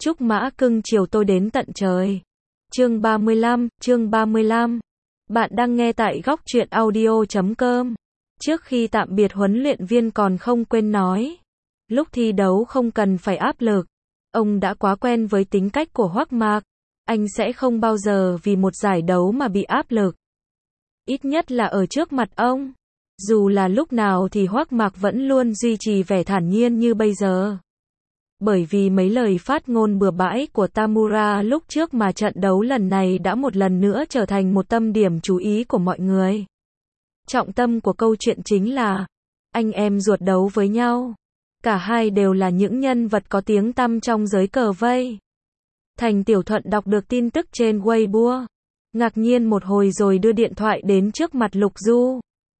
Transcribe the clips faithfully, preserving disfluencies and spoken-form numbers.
Chúc mã cưng chiều tôi đến tận trời. Chương ba mươi lăm, chương ba mươi lăm. Bạn đang nghe tại góc truyện audio chấm com. Trước khi tạm biệt huấn luyện viên còn không quên nói. Lúc thi đấu không cần phải áp lực. Ông đã quá quen với tính cách của Hoắc Mạc. Anh sẽ không bao giờ vì một giải đấu mà bị áp lực. Ít nhất là ở trước mặt ông. Dù là lúc nào thì Hoắc Mạc vẫn luôn duy trì vẻ thản nhiên như bây giờ. Bởi vì mấy lời phát ngôn bừa bãi của Tamura lúc trước mà trận đấu lần này đã một lần nữa trở thành một tâm điểm chú ý của mọi người. Trọng tâm của câu chuyện chính là anh em ruột đấu với nhau. Cả hai đều là những nhân vật có tiếng tăm trong giới cờ vây. Thành Tiểu Thuận đọc được tin tức trên Weibo. Ngạc nhiên một hồi rồi đưa điện thoại đến trước mặt Lục Du.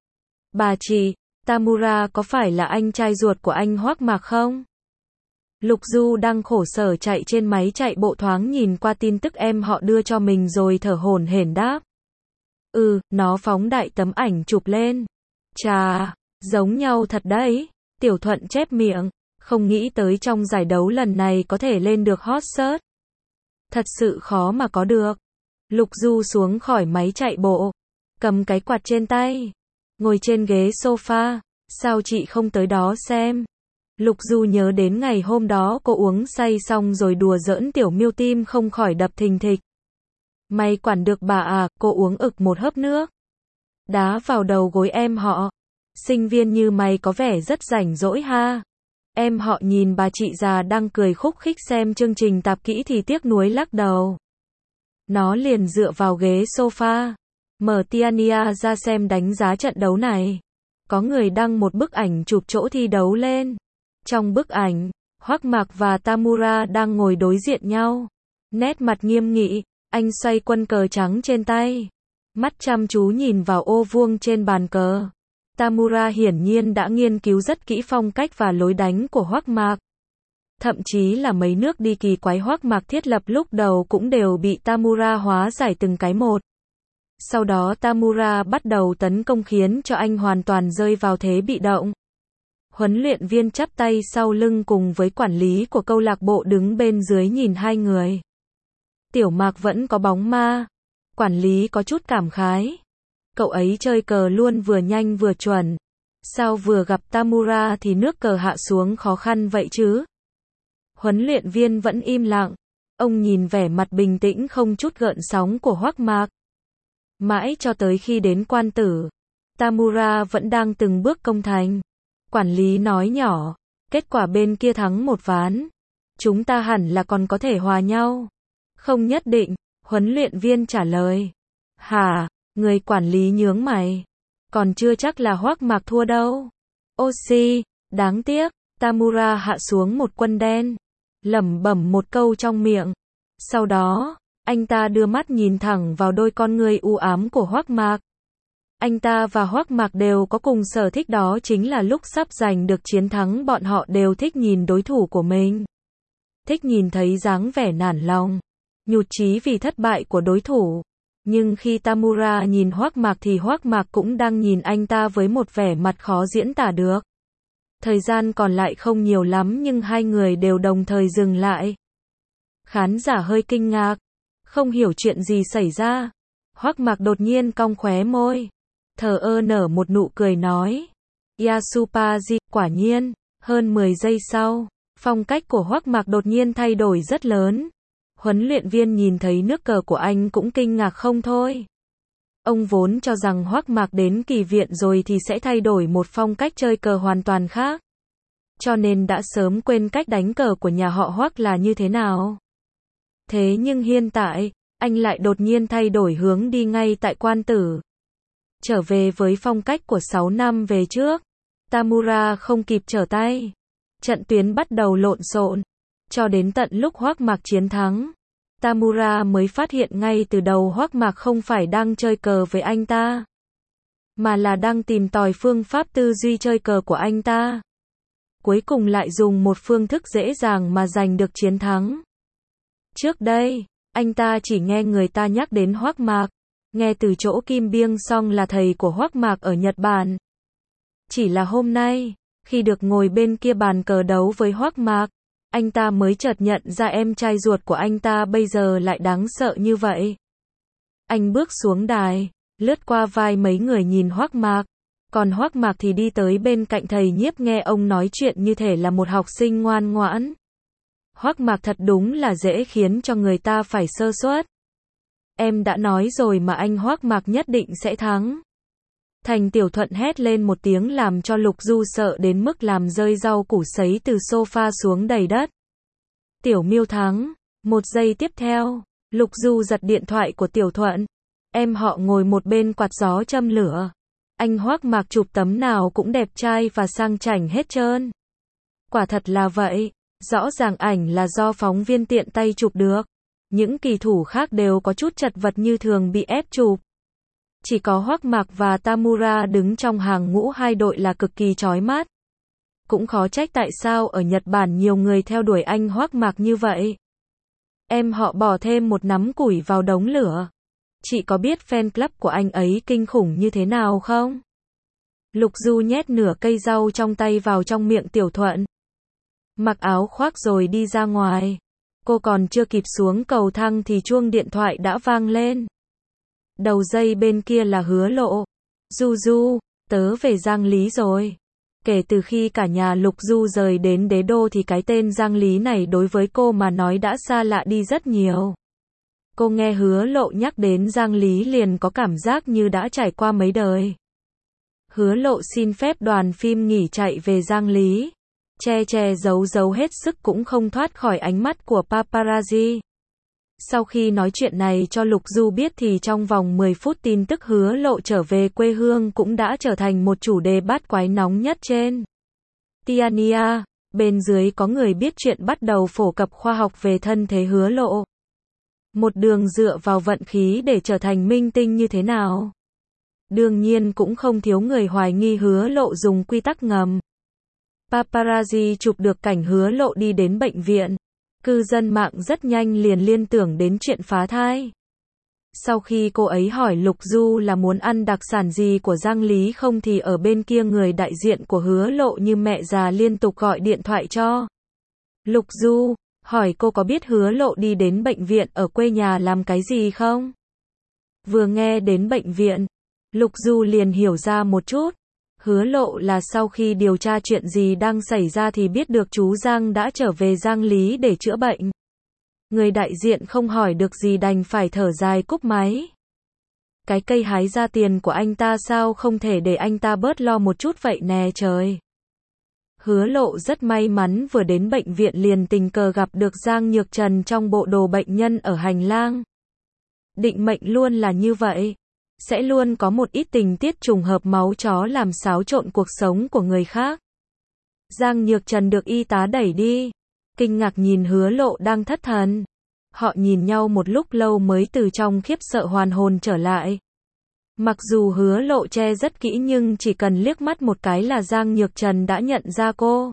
Bà chị, Tamura có phải là anh trai ruột của anh Hoắc Mạc không? Lục Du đang khổ sở chạy trên máy chạy bộ thoáng nhìn qua tin tức em họ đưa cho mình rồi thở hổn hển đáp. Ừ, nó phóng đại tấm ảnh chụp lên. Chà, giống nhau thật đấy. Tiểu Thuận chép miệng, không nghĩ tới trong giải đấu lần này có thể lên được hot search. Thật sự khó mà có được. Lục Du xuống khỏi máy chạy bộ, cầm cái quạt trên tay, ngồi trên ghế sofa, sao chị không tới đó xem? Lục Du nhớ đến ngày hôm đó cô uống say xong rồi đùa giỡn Tiểu Miêu tim không khỏi đập thình thịch. Mày quản được bà à, cô uống ực một hớp nước. Đá vào đầu gối em họ. Sinh viên như mày có vẻ rất rảnh rỗi ha. Em họ nhìn bà chị già đang cười khúc khích xem chương trình tạp kỹ thì tiếc nuối lắc đầu. Nó liền dựa vào ghế sofa, mở Tiania ra xem đánh giá trận đấu này. Có người đăng một bức ảnh chụp chỗ thi đấu lên. Trong bức ảnh, Hoắc Mạc và Tamura đang ngồi đối diện nhau. Nét mặt nghiêm nghị, anh xoay quân cờ trắng trên tay. Mắt chăm chú nhìn vào ô vuông trên bàn cờ. Tamura hiển nhiên đã nghiên cứu rất kỹ phong cách và lối đánh của Hoắc Mạc. Thậm chí là mấy nước đi kỳ quái Hoắc Mạc thiết lập lúc đầu cũng đều bị Tamura hóa giải từng cái một. Sau đó Tamura bắt đầu tấn công khiến cho anh hoàn toàn rơi vào thế bị động. Huấn luyện viên chắp tay sau lưng cùng với quản lý của câu lạc bộ đứng bên dưới nhìn hai người. Tiểu Mạc vẫn có bóng ma. Quản lý có chút cảm khái. Cậu ấy chơi cờ luôn vừa nhanh vừa chuẩn. Sao vừa gặp Tamura thì nước cờ hạ xuống khó khăn vậy chứ? Huấn luyện viên vẫn im lặng. Ông nhìn vẻ mặt bình tĩnh không chút gợn sóng của Hoắc Mạc. Mãi cho tới khi đến quan tử, Tamura vẫn đang từng bước công thành. Quản lý nói nhỏ, kết quả bên kia thắng một ván. Chúng ta hẳn là còn có thể hòa nhau. Không nhất định, huấn luyện viên trả lời. Hả, người quản lý nhướng mày. Còn chưa chắc là Hoắc Mạc thua đâu. Oxy, đáng tiếc, Tamura hạ xuống một quân đen. Lẩm bẩm một câu trong miệng. Sau đó, anh ta đưa mắt nhìn thẳng vào đôi con ngươi u ám của Hoắc Mạc. Anh ta và Hoắc Mạc đều có cùng sở thích, đó chính là lúc sắp giành được chiến thắng bọn họ đều thích nhìn đối thủ của mình. Thích nhìn thấy dáng vẻ nản lòng, nhụt chí vì thất bại của đối thủ. Nhưng khi Tamura nhìn Hoắc Mạc thì Hoắc Mạc cũng đang nhìn anh ta với một vẻ mặt khó diễn tả được. Thời gian còn lại không nhiều lắm nhưng hai người đều đồng thời dừng lại. Khán giả hơi kinh ngạc, không hiểu chuyện gì xảy ra. Hoắc Mạc đột nhiên cong khóe môi, thờ ơ nở một nụ cười nói. Yasupaji, quả nhiên. Hơn mười giây sau, phong cách của Hoắc Mạc đột nhiên thay đổi rất lớn. Huấn luyện viên nhìn thấy nước cờ của anh cũng kinh ngạc không thôi. Ông vốn cho rằng Hoắc Mạc đến kỳ viện rồi thì sẽ thay đổi một phong cách chơi cờ hoàn toàn khác. Cho nên đã sớm quên cách đánh cờ của nhà họ Hoắc là như thế nào. Thế nhưng hiện tại, anh lại đột nhiên thay đổi hướng đi ngay tại quan tử. Trở về với phong cách của sáu năm về trước. Tamura không kịp trở tay. Trận tuyến bắt đầu lộn xộn. Cho đến tận lúc Hoắc Mạc chiến thắng, Tamura mới phát hiện ngay từ đầu Hoắc Mạc không phải đang chơi cờ với anh ta, mà là đang tìm tòi phương pháp tư duy chơi cờ của anh ta. Cuối cùng lại dùng một phương thức dễ dàng mà giành được chiến thắng. Trước đây, anh ta chỉ nghe người ta nhắc đến Hoắc Mạc, nghe từ chỗ Kim Biêng Song là thầy của Hoắc Mạc ở Nhật Bản. Chỉ là hôm nay, khi được ngồi bên kia bàn cờ đấu với Hoắc Mạc, Anh ta mới chợt nhận ra em trai ruột của anh ta bây giờ lại đáng sợ như vậy. Anh bước xuống đài, lướt qua vai mấy người nhìn Hoắc Mạc. Còn Hoắc Mạc thì đi tới bên cạnh thầy Nhiếp nghe ông nói chuyện như thể là một học sinh ngoan ngoãn. Hoắc Mạc thật đúng là dễ khiến cho người ta phải sơ suất. Em đã nói rồi mà anh Hoắc Mạc nhất định sẽ thắng. Thành Tiểu Thuận hét lên một tiếng làm cho Lục Du sợ đến mức làm rơi rau củ sấy từ sofa xuống đầy đất. Tiểu Miêu thắng. Một giây tiếp theo, Lục Du giật điện thoại của Tiểu Thuận. Em họ ngồi một bên quạt gió châm lửa. Anh Hoắc Mạc chụp tấm nào cũng đẹp trai và sang chảnh hết trơn. Quả thật là vậy, rõ ràng ảnh là do phóng viên tiện tay chụp được. Những kỳ thủ khác đều có chút chật vật như thường bị ép chụp. Chỉ có Hoắc Mạc và Tamura đứng trong hàng ngũ hai đội là cực kỳ chói mắt. Cũng khó trách tại sao ở Nhật Bản nhiều người theo đuổi anh Hoắc Mạc như vậy. Em họ bỏ thêm một nắm củi vào đống lửa. Chị có biết fan club của anh ấy kinh khủng như thế nào không? Lục Du nhét nửa cây rau trong tay vào trong miệng Tiểu Thuận. Mặc áo khoác rồi đi ra ngoài. Cô còn chưa kịp xuống cầu thang thì chuông điện thoại đã vang lên. Đầu dây bên kia là Hứa Lộ. Du Du, tớ về Giang Lý rồi. Kể từ khi cả nhà Lục Du rời đến đế đô thì cái tên Giang Lý này đối với cô mà nói đã xa lạ đi rất nhiều. Cô nghe Hứa Lộ nhắc đến Giang Lý liền có cảm giác như đã trải qua mấy đời. Hứa Lộ xin phép đoàn phim nghỉ chạy về Giang Lý. Che che giấu giấu hết sức cũng không thoát khỏi ánh mắt của paparazzi. Sau khi nói chuyện này cho Lục Du biết thì trong vòng mười phút tin tức Hứa Lộ trở về quê hương cũng đã trở thành một chủ đề bát quái nóng nhất trên Tiania. Bên dưới có người biết chuyện bắt đầu phổ cập khoa học về thân thế Hứa Lộ. Một đường dựa vào vận khí để trở thành minh tinh như thế nào. Đương nhiên cũng không thiếu người hoài nghi Hứa Lộ dùng quy tắc ngầm. Paparazzi chụp được cảnh Hứa Lộ đi đến bệnh viện. Cư dân mạng rất nhanh liền liên tưởng đến chuyện phá thai. Sau khi cô ấy hỏi Lục Du là muốn ăn đặc sản gì của Giang Lý không thì ở bên kia người đại diện của Hứa Lộ như mẹ già liên tục gọi điện thoại cho Lục Du, hỏi cô có biết Hứa Lộ đi đến bệnh viện ở quê nhà làm cái gì không? Vừa nghe đến bệnh viện, Lục Du liền hiểu ra một chút. Hứa Lộ là sau khi điều tra chuyện gì đang xảy ra thì biết được chú Giang đã trở về Giang Lý để chữa bệnh. Người đại diện không hỏi được gì đành phải thở dài cúp máy. Cái cây hái ra tiền của anh ta sao không thể để anh ta bớt lo một chút vậy nè trời. Hứa Lộ rất may mắn vừa đến bệnh viện liền tình cờ gặp được Giang Nhược Trần trong bộ đồ bệnh nhân ở hành lang. Định mệnh luôn là như vậy. Sẽ luôn có một ít tình tiết trùng hợp máu chó làm xáo trộn cuộc sống của người khác. Giang Nhược Trần được y tá đẩy đi. Kinh ngạc nhìn Hứa Lộ đang thất thần. Họ nhìn nhau một lúc lâu mới từ trong khiếp sợ hoàn hồn trở lại. Mặc dù Hứa Lộ che rất kỹ nhưng chỉ cần liếc mắt một cái là Giang Nhược Trần đã nhận ra cô.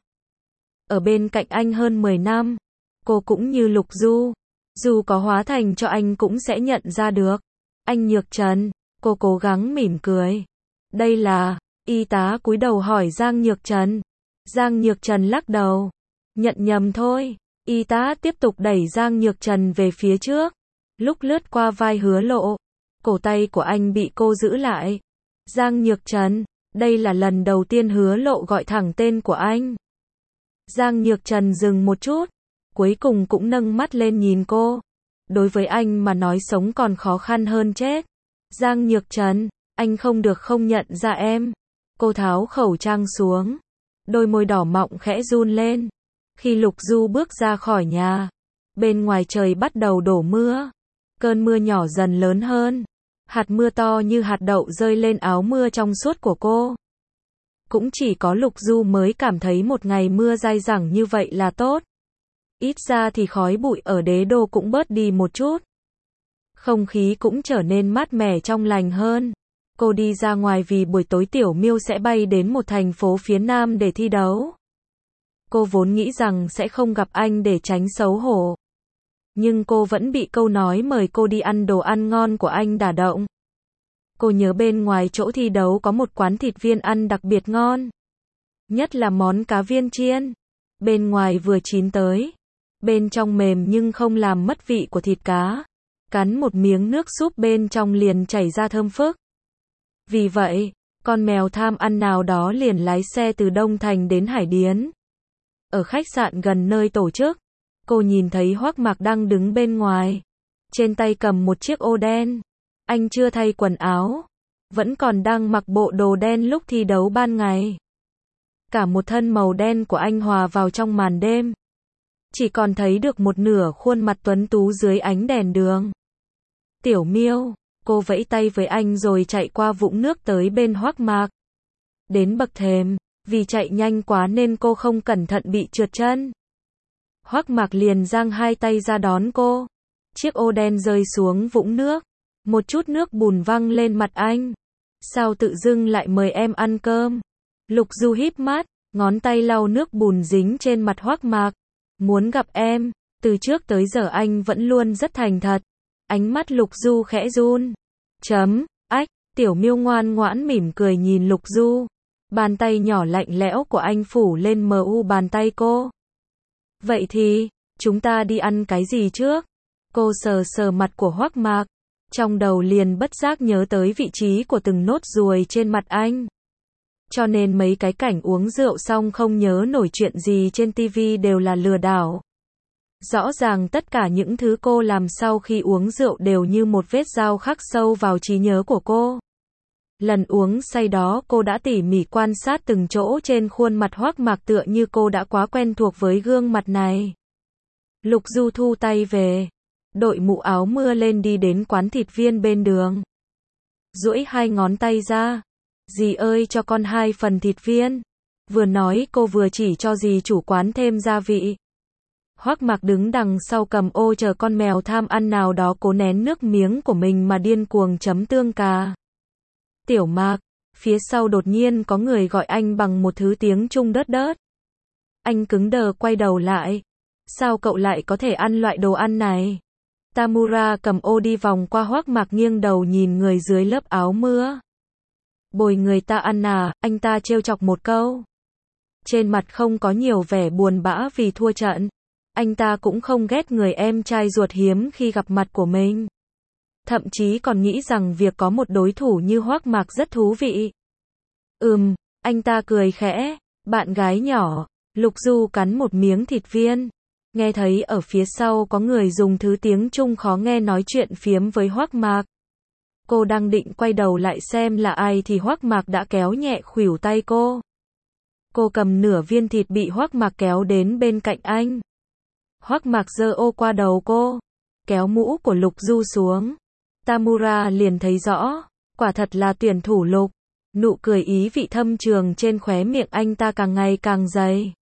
Ở bên cạnh anh hơn mười năm. Cô cũng như Lục Du. Dù có hóa thành cho anh cũng sẽ nhận ra được. Anh Nhược Trần. Cô cố gắng mỉm cười. Đây là, y tá cúi đầu hỏi Giang Nhược Trần. Giang Nhược Trần lắc đầu. Nhận nhầm thôi. Y tá tiếp tục đẩy Giang Nhược Trần về phía trước. Lúc lướt qua vai Hứa Lộ, cổ tay của anh bị cô giữ lại. Giang Nhược Trần, đây là lần đầu tiên Hứa Lộ gọi thẳng tên của anh. Giang Nhược Trần dừng một chút, cuối cùng cũng nâng mắt lên nhìn cô. Đối với anh mà nói sống còn khó khăn hơn chết. Giang Nhược Trần, anh không được không nhận ra em. Cô tháo khẩu trang xuống. Đôi môi đỏ mọng khẽ run lên. Khi Lục Du bước ra khỏi nhà, bên ngoài trời bắt đầu đổ mưa. Cơn mưa nhỏ dần lớn hơn. Hạt mưa to như hạt đậu rơi lên áo mưa trong suốt của cô. Cũng chỉ có Lục Du mới cảm thấy một ngày mưa dai dẳng như vậy là tốt. Ít ra thì khói bụi ở đế đô cũng bớt đi một chút. Không khí cũng trở nên mát mẻ trong lành hơn. Cô đi ra ngoài vì buổi tối Tiểu Miêu sẽ bay đến một thành phố phía Nam để thi đấu. Cô vốn nghĩ rằng sẽ không gặp anh để tránh xấu hổ. Nhưng cô vẫn bị câu nói mời cô đi ăn đồ ăn ngon của anh đả động. Cô nhớ bên ngoài chỗ thi đấu có một quán thịt viên ăn đặc biệt ngon. Nhất là món cá viên chiên. Bên ngoài vừa chín tới, bên trong mềm nhưng không làm mất vị của thịt cá. Cắn một miếng nước súp bên trong liền chảy ra thơm phức. Vì vậy, con mèo tham ăn nào đó liền lái xe từ Đông Thành đến Hải Điến. Ở khách sạn gần nơi tổ chức, cô nhìn thấy Hoắc Mạc đang đứng bên ngoài. Trên tay cầm một chiếc ô đen. Anh chưa thay quần áo. Vẫn còn đang mặc bộ đồ đen lúc thi đấu ban ngày. Cả một thân màu đen của anh hòa vào trong màn đêm. Chỉ còn thấy được một nửa khuôn mặt tuấn tú dưới ánh đèn đường. Tiểu Miêu, cô vẫy tay với anh rồi chạy qua vũng nước tới bên Hoắc Mạc. Đến bậc thềm, vì chạy nhanh quá nên cô không cẩn thận bị trượt chân. Hoắc Mạc liền giang hai tay ra đón cô. Chiếc ô đen rơi xuống vũng nước. Một chút nước bùn văng lên mặt anh. Sao tự dưng lại mời em ăn cơm? Lục Du híp mắt, ngón tay lau nước bùn dính trên mặt Hoắc Mạc. Muốn gặp em, từ trước tới giờ anh vẫn luôn rất thành thật. Ánh mắt Lục Du khẽ run. Chấm, ách, Tiểu Miêu ngoan ngoãn mỉm cười nhìn Lục Du. Bàn tay nhỏ lạnh lẽo của anh phủ lên mờ u bàn tay cô. Vậy thì, chúng ta đi ăn cái gì trước? Cô sờ sờ mặt của Hoắc Mạc. Trong đầu liền bất giác nhớ tới vị trí của từng nốt ruồi trên mặt anh. Cho nên mấy cái cảnh uống rượu xong không nhớ nổi chuyện gì trên tivi đều là lừa đảo. Rõ ràng tất cả những thứ cô làm sau khi uống rượu đều như một vết dao khắc sâu vào trí nhớ của cô. Lần uống say đó cô đã tỉ mỉ quan sát từng chỗ trên khuôn mặt Hoắc Mạc tựa như cô đã quá quen thuộc với gương mặt này. Lục Du thu tay về, đội mũ áo mưa lên đi đến quán thịt viên bên đường. Duỗi hai ngón tay ra. Dì ơi cho con hai phần thịt viên. Vừa nói cô vừa chỉ cho dì chủ quán thêm gia vị. Hoắc Mạc đứng đằng sau cầm ô chờ con mèo tham ăn nào đó cố nén nước miếng của mình mà điên cuồng chấm tương cà. Tiểu Mạc, phía sau đột nhiên có người gọi anh bằng một thứ tiếng Trung đớt đớt. Anh cứng đờ quay đầu lại. Sao cậu lại có thể ăn loại đồ ăn này? Tamura cầm ô đi vòng qua Hoắc Mạc nghiêng đầu nhìn người dưới lớp áo mưa. Bồi người ta ăn à, anh ta trêu chọc một câu. Trên mặt không có nhiều vẻ buồn bã vì thua trận. Anh ta cũng không ghét người em trai ruột hiếm khi gặp mặt của mình. Thậm chí còn nghĩ rằng việc có một đối thủ như Hoắc Mạc rất thú vị. Ừm, anh ta cười khẽ, bạn gái nhỏ. Lục Du cắn một miếng thịt viên. Nghe thấy ở phía sau có người dùng thứ tiếng Trung khó nghe nói chuyện phiếm với Hoắc Mạc. Cô đang định quay đầu lại xem là ai thì Hoắc Mạc đã kéo nhẹ khuỷu tay cô. Cô cầm nửa viên thịt bị Hoắc Mạc kéo đến bên cạnh anh. Hoắc Mạc giơ ô qua đầu cô, kéo mũ của Lục Du xuống. Tamura liền thấy rõ, quả thật là tuyển thủ Lục. Nụ cười ý vị thâm trường trên khóe miệng anh ta càng ngày càng dày.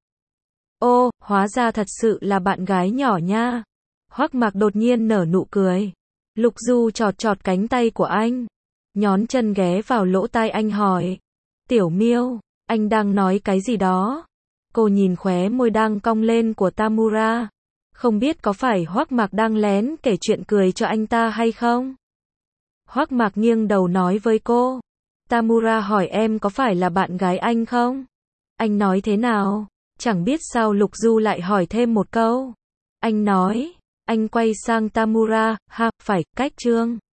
Ô, hóa ra thật sự là bạn gái nhỏ nha. Hoắc Mạc đột nhiên nở nụ cười. Lục Du chọt chọt cánh tay của anh. Nhón chân ghé vào lỗ tai anh hỏi. Tiểu Miêu, anh đang nói cái gì đó? Cô nhìn khóe môi đang cong lên của Tamura. Không biết có phải Hoắc Mạc đang lén kể chuyện cười cho anh ta hay không? Hoắc Mạc nghiêng đầu nói với cô. Tamura hỏi em có phải là bạn gái anh không? Anh nói thế nào? Chẳng biết sao Lục Du lại hỏi thêm một câu. Anh nói, anh quay sang Tamura, ha, phải, cách Trương.